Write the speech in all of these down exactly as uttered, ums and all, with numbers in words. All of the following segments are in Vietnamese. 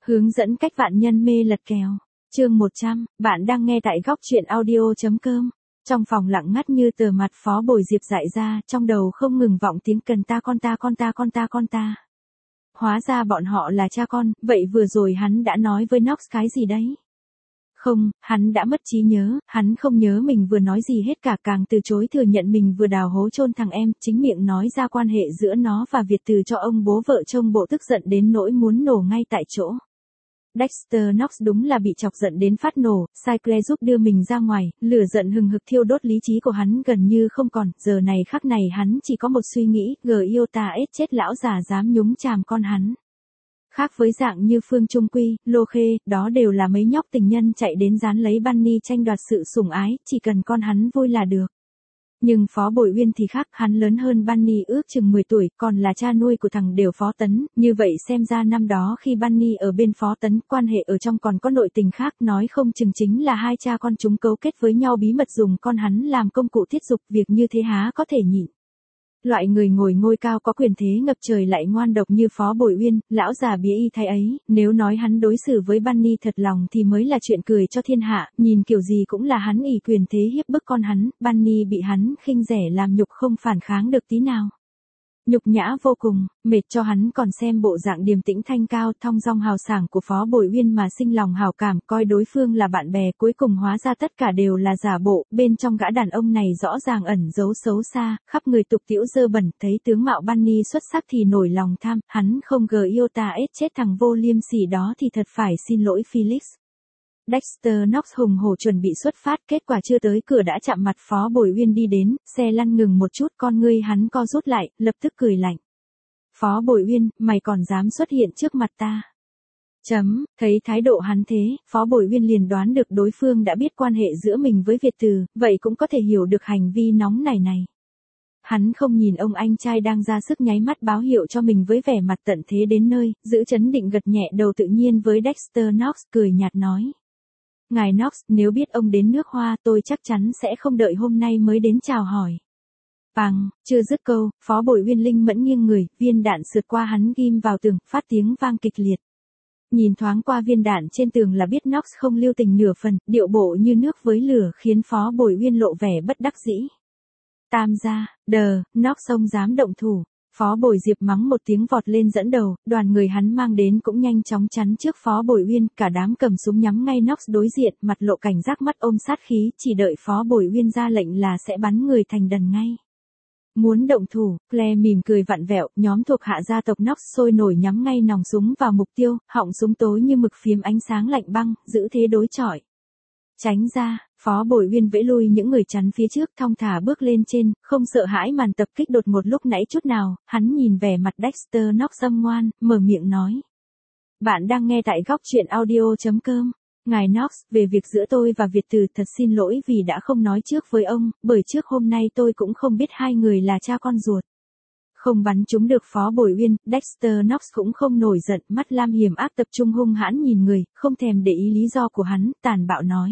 Hướng dẫn cách vạn nhân mê lật kèo. Chương một trăm, bạn đang nghe tại góc truyện audio.com. Trong phòng lặng ngắt như tờ mặt, Phó Bồi Diệp dại ra, trong đầu không ngừng vọng tiếng cần ta con ta con ta con ta con ta. Hóa ra bọn họ là cha con, vậy vừa rồi hắn đã nói với Knox cái gì đấy? Không, hắn đã mất trí nhớ, hắn không nhớ mình vừa nói gì hết cả, càng từ chối thừa nhận mình vừa đào hố chôn thằng em, chính miệng nói ra quan hệ giữa nó và Việt Từ cho ông bố vợ trông bộ tức giận đến nỗi muốn nổ ngay tại chỗ. Dexter Knox đúng là bị chọc giận đến phát nổ, Cycle giúp đưa mình ra ngoài, lửa giận hừng hực thiêu đốt lý trí của hắn gần như không còn, giờ này khắc này hắn chỉ có một suy nghĩ, g yêu ta ết chết lão già dám nhúng chàm con hắn. Khác với dạng như Phương Trung Quy, Lô Khê, đó đều là mấy nhóc tình nhân chạy đến dán lấy Bunny tranh đoạt sự sủng ái, chỉ cần con hắn vui là được. Nhưng Phó Bồi Uyên thì khác, hắn lớn hơn Bunny ước chừng mười tuổi, còn là cha nuôi của thằng Đều Phó Tấn, như vậy xem ra năm đó khi Bunny ở bên Phó Tấn, quan hệ ở trong còn có nội tình khác, nói không chừng chính là hai cha con chúng cấu kết với nhau bí mật dùng con hắn làm công cụ tiết dục, việc như thế há có thể nhịn. Loại người ngồi ngôi cao có quyền thế ngập trời lại ngoan độc như Phó Bồi Uyên, lão già bía y thay ấy, nếu nói hắn đối xử với Bunny thật lòng thì mới là chuyện cười cho thiên hạ, nhìn kiểu gì cũng là hắn ỷ quyền thế hiếp bức con hắn, Bunny bị hắn khinh rẻ làm nhục không phản kháng được tí nào. Nhục nhã vô cùng, mệt cho hắn còn xem bộ dạng điềm tĩnh thanh cao thong dong hào sảng của Phó Bồi Uyên mà sinh lòng hảo cảm, coi đối phương là bạn bè, cuối cùng hóa ra tất cả đều là giả bộ, bên trong gã đàn ông này rõ ràng ẩn giấu xấu xa, khắp người tục tĩu dơ bẩn, thấy tướng mạo Bunny xuất sắc thì nổi lòng tham, hắn không gờ yêu ta ết chết thằng vô liêm sỉ đó thì thật phải xin lỗi Felix. Dexter Knox hùng hổ chuẩn bị xuất phát, kết quả chưa tới cửa đã chạm mặt Phó Bồi Uyên đi đến, xe lăn ngừng một chút, con ngươi hắn co rút lại, lập tức cười lạnh. Phó Bồi Uyên, mày còn dám xuất hiện trước mặt ta? Chấm, thấy thái độ hắn thế, Phó Bồi Uyên liền đoán được đối phương đã biết quan hệ giữa mình với Việt Từ, vậy cũng có thể hiểu được hành vi nóng nảy này. Hắn không nhìn ông anh trai đang ra sức nháy mắt báo hiệu cho mình với vẻ mặt tận thế đến nơi, giữ chấn định gật nhẹ đầu tự nhiên với Dexter Knox, cười nhạt nói. Ngài Knox, nếu biết ông đến nước Hoa tôi chắc chắn sẽ không đợi hôm nay mới đến chào hỏi. Bằng, chưa dứt câu, Phó Bồi Uyên linh mẫn nghiêng người, viên đạn sượt qua hắn ghim vào tường, phát tiếng vang kịch liệt. Nhìn thoáng qua viên đạn trên tường là biết Knox không lưu tình nửa phần, điệu bộ như nước với lửa khiến Phó Bồi Uyên lộ vẻ bất đắc dĩ. Tam gia, đờ, Knox ông dám động thủ. Phó Bồi Diệp mắng một tiếng vọt lên dẫn đầu, đoàn người hắn mang đến cũng nhanh chóng chắn trước Phó Bồi Uyên, cả đám cầm súng nhắm ngay Knox đối diện, mặt lộ cảnh giác mắt ôm sát khí, chỉ đợi Phó Bồi Uyên ra lệnh là sẽ bắn người thành đần ngay. Muốn động thủ, Claire mỉm cười vặn vẹo, nhóm thuộc hạ gia tộc Knox sôi nổi nhắm ngay nòng súng vào mục tiêu, họng súng tối như mực phiếm ánh sáng lạnh băng, giữ thế đối chọi. Tránh ra, Phó Bồi Uyên vẫy lui những người chắn phía trước, thong thả bước lên trên, không sợ hãi màn tập kích đột ngột lúc nãy chút nào, hắn nhìn vẻ mặt Dexter Knox âm ngoan, mở miệng nói. Bạn đang nghe tại góc truyện audio.com. Ngài Knox, về việc giữa tôi và Việt Từ thật xin lỗi vì đã không nói trước với ông, bởi trước hôm nay tôi cũng không biết hai người là cha con ruột. Không bắn trúng được Phó Bồi Uyên, Dexter Knox cũng không nổi giận, mắt lam hiểm ác tập trung hung hãn nhìn người, không thèm để ý lý do của hắn, tàn bạo nói.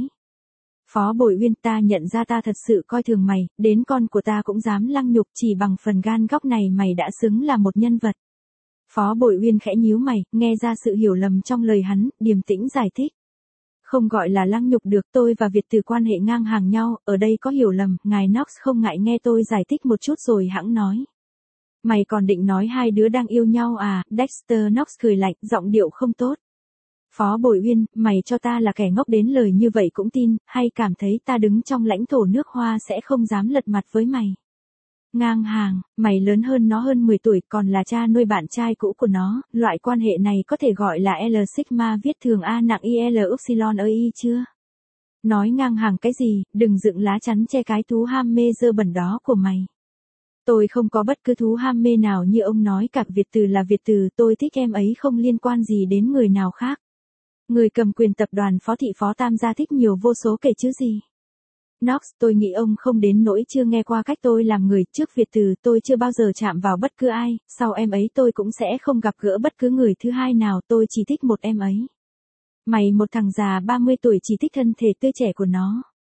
Phó Bồi Uyên, ta nhận ra ta thật sự coi thường mày, đến con của ta cũng dám lăng nhục, chỉ bằng phần gan góc này mày đã xứng là một nhân vật. Phó Bồi Uyên khẽ nhíu mày, nghe ra sự hiểu lầm trong lời hắn, điềm tĩnh giải thích. Không gọi là lăng nhục được, tôi và Việt Từ quan hệ ngang hàng nhau, ở đây có hiểu lầm, ngài Knox không ngại nghe tôi giải thích một chút rồi hãng nói. Mày còn định nói hai đứa đang yêu nhau à? Dexter Knox cười lạnh, giọng điệu không tốt. Phó Bồi Uyên, mày cho ta là kẻ ngốc đến lời như vậy cũng tin, hay cảm thấy ta đứng trong lãnh thổ nước Hoa sẽ không dám lật mặt với mày. Ngang hàng, mày lớn hơn nó hơn mười tuổi, còn là cha nuôi bạn trai cũ của nó, loại quan hệ này có thể gọi là L sigma viết thường A nặng I L upsilon ơ y chưa? Nói ngang hàng cái gì, đừng dựng lá chắn che cái thú ham mê dơ bẩn đó của mày. Tôi không có bất cứ thú ham mê nào như ông nói cả, Việt Từ là Việt Từ, tôi thích em ấy không liên quan gì đến người nào khác. Người cầm quyền tập đoàn Phó Thị Phó Tam gia thích nhiều vô số kể chứ gì. Knox, tôi nghĩ ông không đến nỗi chưa nghe qua cách tôi làm người, trước Việt Từ tôi chưa bao giờ chạm vào bất cứ ai, sau em ấy tôi cũng sẽ không gặp gỡ bất cứ người thứ hai nào, tôi chỉ thích một em ấy. Mày một thằng già ba mươi tuổi chỉ thích thân thể tươi trẻ của nó.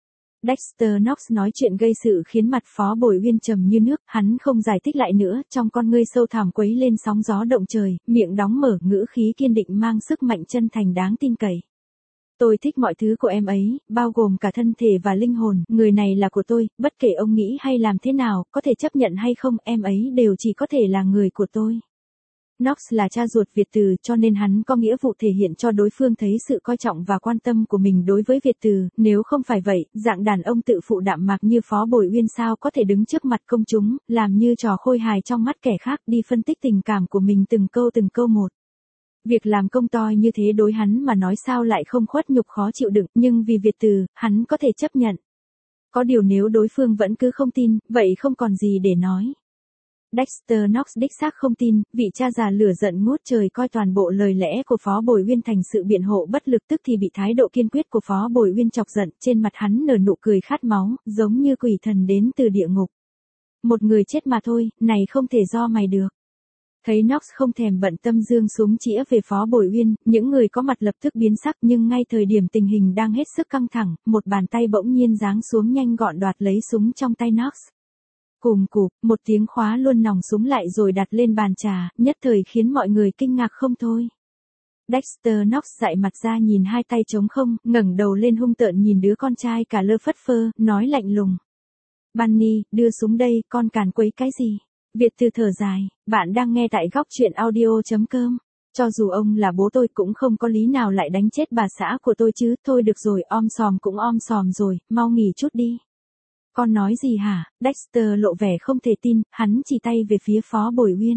Dexter Knox nói chuyện gây sự khiến mặt Phó Bồi Uyên trầm như nước, hắn không giải thích lại nữa, trong con ngươi sâu thẳm quấy lên sóng gió động trời, miệng đóng mở, ngữ khí kiên định mang sức mạnh chân thành đáng tin cậy. Tôi thích mọi thứ của em ấy, bao gồm cả thân thể và linh hồn, người này là của tôi, bất kể ông nghĩ hay làm thế nào, có thể chấp nhận hay không, em ấy đều chỉ có thể là người của tôi. Knox là cha ruột Việt Từ, cho nên hắn có nghĩa vụ thể hiện cho đối phương thấy sự coi trọng và quan tâm của mình đối với Việt Từ, nếu không phải vậy, dạng đàn ông tự phụ đạm mạc như Phó Bồi Uyên sao có thể đứng trước mặt công chúng, làm như trò khôi hài trong mắt kẻ khác đi phân tích tình cảm của mình từng câu từng câu một. Việc làm công toi như thế đối hắn mà nói sao lại không khuất nhục khó chịu đựng, nhưng vì Việt Từ, hắn có thể chấp nhận. Có điều nếu đối phương vẫn cứ không tin, vậy không còn gì để nói. Dexter Knox đích xác không tin, vị cha già lửa giận ngút trời coi toàn bộ lời lẽ của Phó Bồi Uyên thành sự biện hộ bất lực, tức thì bị thái độ kiên quyết của Phó Bồi Uyên chọc giận, trên mặt hắn nở nụ cười khát máu, giống như quỷ thần đến từ địa ngục. Một người chết mà thôi, này không thể do mày được. Thấy Knox không thèm bận tâm giương súng chĩa về Phó Bồi Uyên, những người có mặt lập tức biến sắc, nhưng ngay thời điểm tình hình đang hết sức căng thẳng, một bàn tay bỗng nhiên giáng xuống nhanh gọn đoạt lấy súng trong tay Knox. Cùm cụp, một tiếng khóa luôn nòng súng lại rồi đặt lên bàn trà, nhất thời khiến mọi người kinh ngạc không thôi. Dexter Knox dại mặt ra nhìn hai tay trống không, ngẩng đầu lên hung tợn nhìn đứa con trai cả lơ phất phơ, nói lạnh lùng. Bunny, đưa súng đây, con càn quấy cái gì? Việt Từ thở dài, bạn đang nghe tại góc truyện audio chấm com. Cho dù ông là bố tôi cũng không có lý nào lại đánh chết bà xã của tôi chứ, thôi được rồi, om sòm cũng om sòm rồi, mau nghỉ chút đi. Con nói gì hả? Dexter lộ vẻ không thể tin, hắn chỉ tay về phía Phó Bồi Uyên.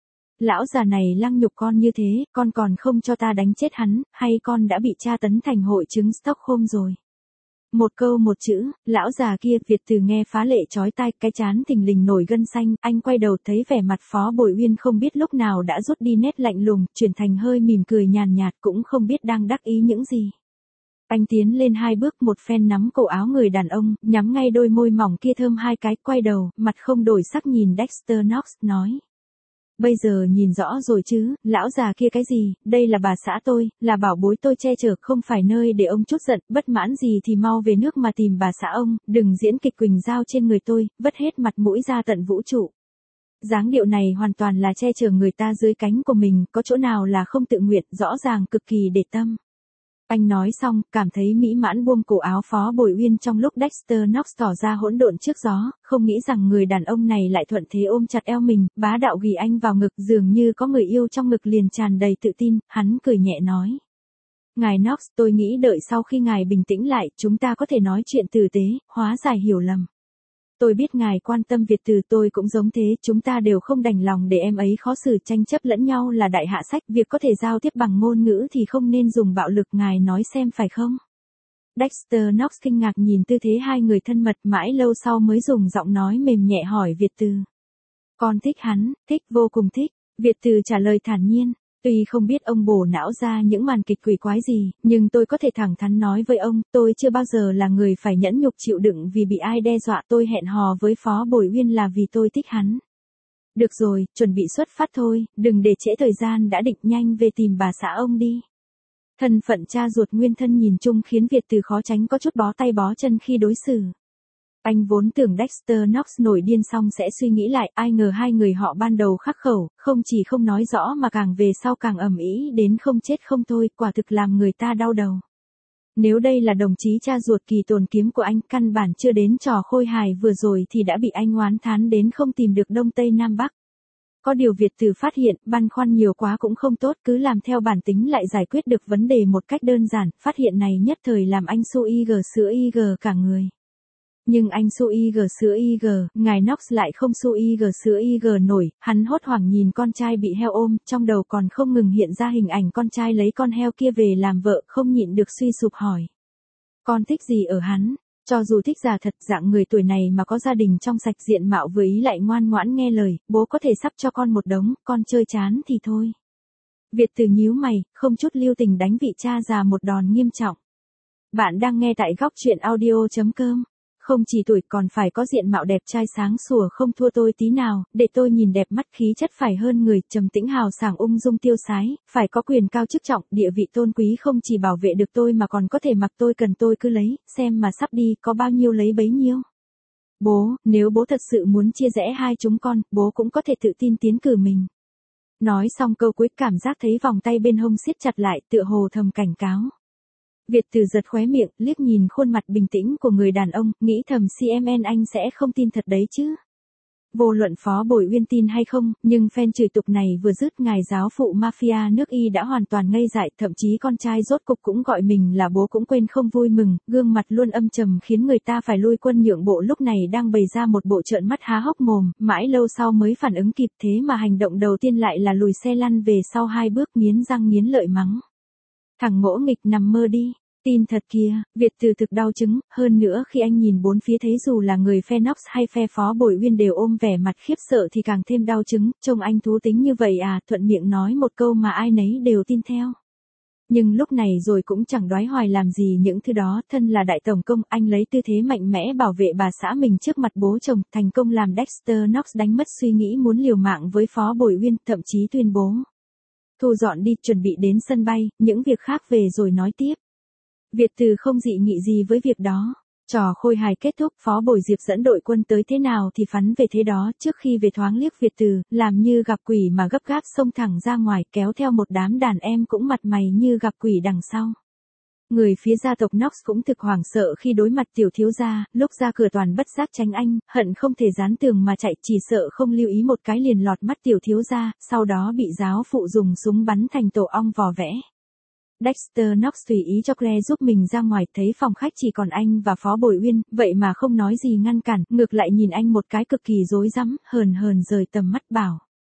Lão già này lăng nhục con như thế, con còn không cho ta đánh chết hắn, hay con đã bị tra tấn thành hội chứng Stockholm rồi? Một câu một chữ, lão già kia, Việt Từ nghe phá lệ chói tai, cái trán thình lình nổi gân xanh, anh quay đầu thấy vẻ mặt Phó Bồi Uyên không biết lúc nào đã rút đi nét lạnh lùng, chuyển thành hơi mỉm cười nhàn nhạt, cũng không biết đang đắc ý những gì. Anh tiến lên hai bước, một phen nắm cổ áo người đàn ông, nhắm ngay đôi môi mỏng kia thơm hai cái, quay đầu, mặt không đổi sắc nhìn Dexter Knox, nói. Bây giờ nhìn rõ rồi chứ, lão già kia cái gì, đây là bà xã tôi, là bảo bối tôi che chở, không phải nơi để ông chút giận, bất mãn gì thì mau về nước mà tìm bà xã ông, đừng diễn kịch quỳnh dao trên người tôi, vất hết mặt mũi ra tận vũ trụ. Dáng điệu này hoàn toàn là che chở người ta dưới cánh của mình, có chỗ nào là không tự nguyện, rõ ràng cực kỳ để tâm. Anh nói xong, cảm thấy mỹ mãn buông cổ áo Phó Bồi Uyên trong lúc Dexter Knox tỏ ra hỗn độn trước gió, không nghĩ rằng người đàn ông này lại thuận thế ôm chặt eo mình, bá đạo ghì anh vào ngực, dường như có người yêu trong ngực liền tràn đầy tự tin, hắn cười nhẹ nói. Ngài Knox, tôi nghĩ đợi sau khi ngài bình tĩnh lại, chúng ta có thể nói chuyện tử tế, hóa giải hiểu lầm. Tôi biết ngài quan tâm Việt Từ, tôi cũng giống thế, chúng ta đều không đành lòng để em ấy khó xử, tranh chấp lẫn nhau là đại hạ sách, việc có thể giao tiếp bằng ngôn ngữ thì không nên dùng bạo lực, ngài nói xem phải không? Dexter Knox kinh ngạc nhìn tư thế hai người thân mật, mãi lâu sau mới dùng giọng nói mềm nhẹ hỏi Việt Từ. Con thích hắn, thích, vô cùng thích. Việt Từ trả lời thản nhiên. Tuy không biết ông bổ não ra những màn kịch quỷ quái gì, nhưng tôi có thể thẳng thắn nói với ông, tôi chưa bao giờ là người phải nhẫn nhục chịu đựng vì bị ai đe dọa, tôi hẹn hò với Phó Bồi Uyên là vì tôi thích hắn. Được rồi, chuẩn bị xuất phát thôi, đừng để trễ thời gian đã định, nhanh về tìm bà xã ông đi. Thân phận cha ruột nguyên thân nhìn chung khiến Việt Từ khó tránh có chút bó tay bó chân khi đối xử. Anh vốn tưởng Dexter Knox nổi điên xong sẽ suy nghĩ lại, ai ngờ hai người họ ban đầu khắc khẩu, không chỉ không nói rõ mà càng về sau càng ầm ĩ đến không chết không thôi, quả thực làm người ta đau đầu. Nếu đây là đồng chí cha ruột Kỳ Tồn Kiếm của anh, căn bản chưa đến trò khôi hài vừa rồi thì đã bị anh oán thán đến không tìm được Đông Tây Nam Bắc. Có điều Việt Từ phát hiện, băn khoăn nhiều quá cũng không tốt, cứ làm theo bản tính lại giải quyết được vấn đề một cách đơn giản, phát hiện này nhất thời làm anh su y gờ sữa y gờ cả người. Nhưng anh su y gờ sữa y gờ, ngài Knox lại không su y gờ sữa y gờ nổi, hắn hốt hoảng nhìn con trai bị heo ôm, trong đầu còn không ngừng hiện ra hình ảnh con trai lấy con heo kia về làm vợ, không nhịn được suy sụp hỏi. Con thích gì ở hắn? Cho dù thích già thật, dạng người tuổi này mà có gia đình trong sạch diện mạo vừa ý lại ngoan ngoãn nghe lời, bố có thể sắp cho con một đống, con chơi chán thì thôi. Việt Từ nhíu mày, không chút lưu tình đánh vị cha già một đòn nghiêm trọng. Bạn đang nghe tại góc truyện audio chấm com. Không chỉ tuổi còn phải có diện mạo đẹp trai sáng sủa không thua tôi tí nào, để tôi nhìn đẹp mắt khí chất phải hơn người, trầm tĩnh hào sảng ung dung tiêu sái, phải có quyền cao chức trọng, địa vị tôn quý không chỉ bảo vệ được tôi mà còn có thể mặc tôi cần tôi cứ lấy, xem mà sắp đi, có bao nhiêu lấy bấy nhiêu. Bố, nếu bố thật sự muốn chia rẽ hai chúng con, bố cũng có thể tự tin tiến cử mình. Nói xong câu cuối cảm giác thấy vòng tay bên hông siết chặt lại, tựa hồ thầm cảnh cáo. Việt Từ giật khóe miệng, liếc nhìn khuôn mặt bình tĩnh của người đàn ông, nghĩ thầm xê em en anh sẽ không tin thật đấy chứ. Vô luận Phó Bồi Uyên tin hay không, nhưng phen chửi tục này vừa dứt, ngài giáo phụ mafia nước Y đã hoàn toàn ngây dại, thậm chí con trai rốt cục cũng gọi mình là bố cũng quên không vui mừng, gương mặt luôn âm trầm khiến người ta phải lui quân nhượng bộ, lúc này đang bày ra một bộ trợn mắt há hốc mồm, mãi lâu sau mới phản ứng kịp, thế mà hành động đầu tiên lại là lùi xe lăn về sau hai bước, nghiến răng nghiến lợi mắng. Thằng ngỗ nghịch nằm mơ đi. Tin thật kìa, Việt Từ thực đau chứng, hơn nữa khi anh nhìn bốn phía thấy dù là người phe Knox hay phe Phó Bồi Uyên đều ôm vẻ mặt khiếp sợ thì càng thêm đau chứng, trông anh thú tính như vậy à, thuận miệng nói một câu mà ai nấy đều tin theo. Nhưng lúc này rồi cũng chẳng đoái hoài làm gì những thứ đó, thân là đại tổng công, anh lấy tư thế mạnh mẽ bảo vệ bà xã mình trước mặt bố chồng, thành công làm Dexter Knox đánh mất suy nghĩ muốn liều mạng với Phó Bồi Uyên, thậm chí tuyên bố. Thu dọn đi, chuẩn bị đến sân bay, những việc khác về rồi nói tiếp. Việt Từ không dị nghị gì với việc đó. Trò khôi hài kết thúc, Phó Bồi Diệp dẫn đội quân tới thế nào thì phắn về thế đó, trước khi về thoáng liếc Việt Từ, làm như gặp quỷ mà gấp gáp xông thẳng ra ngoài, kéo theo một đám đàn em cũng mặt mày như gặp quỷ đằng sau. Người phía gia tộc Knox cũng thực hoảng sợ khi đối mặt tiểu thiếu gia, lúc ra cửa toàn bất giác tránh anh, hận không thể dán tường mà chạy, chỉ sợ không lưu ý một cái liền lọt mắt tiểu thiếu gia, sau đó bị giáo phụ dùng súng bắn thành tổ ong vò vẽ. Dexter Knox tùy ý cho Claire giúp mình ra ngoài, thấy phòng khách chỉ còn anh và Phó Bồi Uyên, vậy mà không nói gì ngăn cản, ngược lại nhìn anh một cái cực kỳ rối rắm, hờn hờn rời tầm mắt bảo.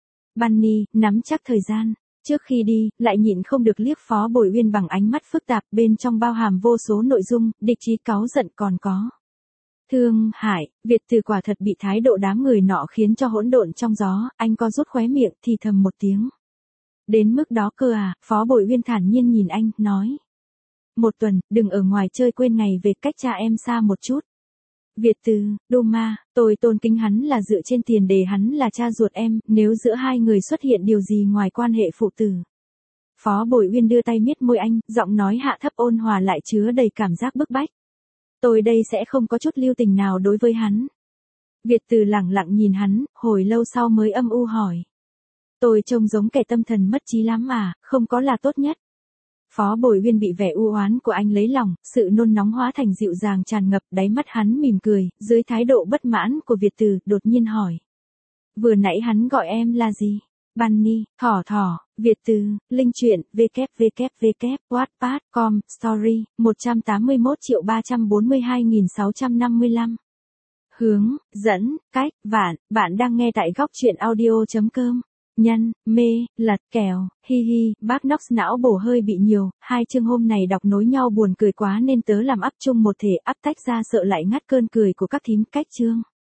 Bunny, nắm chắc thời gian. Trước khi đi, lại nhịn không được liếc Phó Bồi Uyên bằng ánh mắt phức tạp, bên trong bao hàm vô số nội dung, địch ý cáu giận còn có. Thương hại, Việt Từ quả thật bị thái độ đám người nọ khiến cho hỗn độn trong gió, anh co rút khóe miệng thì thầm một tiếng. Đến mức đó cơ à, Phó Bồi Uyên thản nhiên nhìn anh, nói. Một tuần, đừng ở ngoài chơi quên ngày về, cách cha em xa một chút. Việt Từ, đô ma, tôi tôn kính hắn là dựa trên tiền đề hắn là cha ruột em, nếu giữa hai người xuất hiện điều gì ngoài quan hệ phụ tử. Phó Bồi Uyên đưa tay miết môi anh, giọng nói hạ thấp ôn hòa lại chứa đầy cảm giác bức bách. Tôi đây sẽ không có chút lưu tình nào đối với hắn. Việt Từ lẳng lặng nhìn hắn, hồi lâu sau mới âm u hỏi. Tôi trông giống kẻ tâm thần mất trí lắm à, không có là tốt nhất. Phó Bồi Uyên bị vẻ u oán của anh lấy lòng, sự nôn nóng hóa thành dịu dàng tràn ngập, đáy mắt hắn mỉm cười, dưới thái độ bất mãn của Việt Từ, đột nhiên hỏi. Vừa nãy hắn gọi em là gì? Bunny, thỏ thỏ, Việt Từ, Linh truyện, www, wattpad chấm com, story, một trăm tám mươi mốt triệu ba trăm bốn mươi hai nghìn sáu trăm năm mươi lăm. Hướng, dẫn, cách, vạn, bạn đang nghe tại góc truyện audio chấm com. Nhân, mê, lật, kèo, hi hi, bác Knox não bổ hơi bị nhiều, hai chương hôm này đọc nối nhau buồn cười quá nên tớ làm ắp chung một thể, ắp tách ra sợ lại ngắt cơn cười của các thím. Cách chương.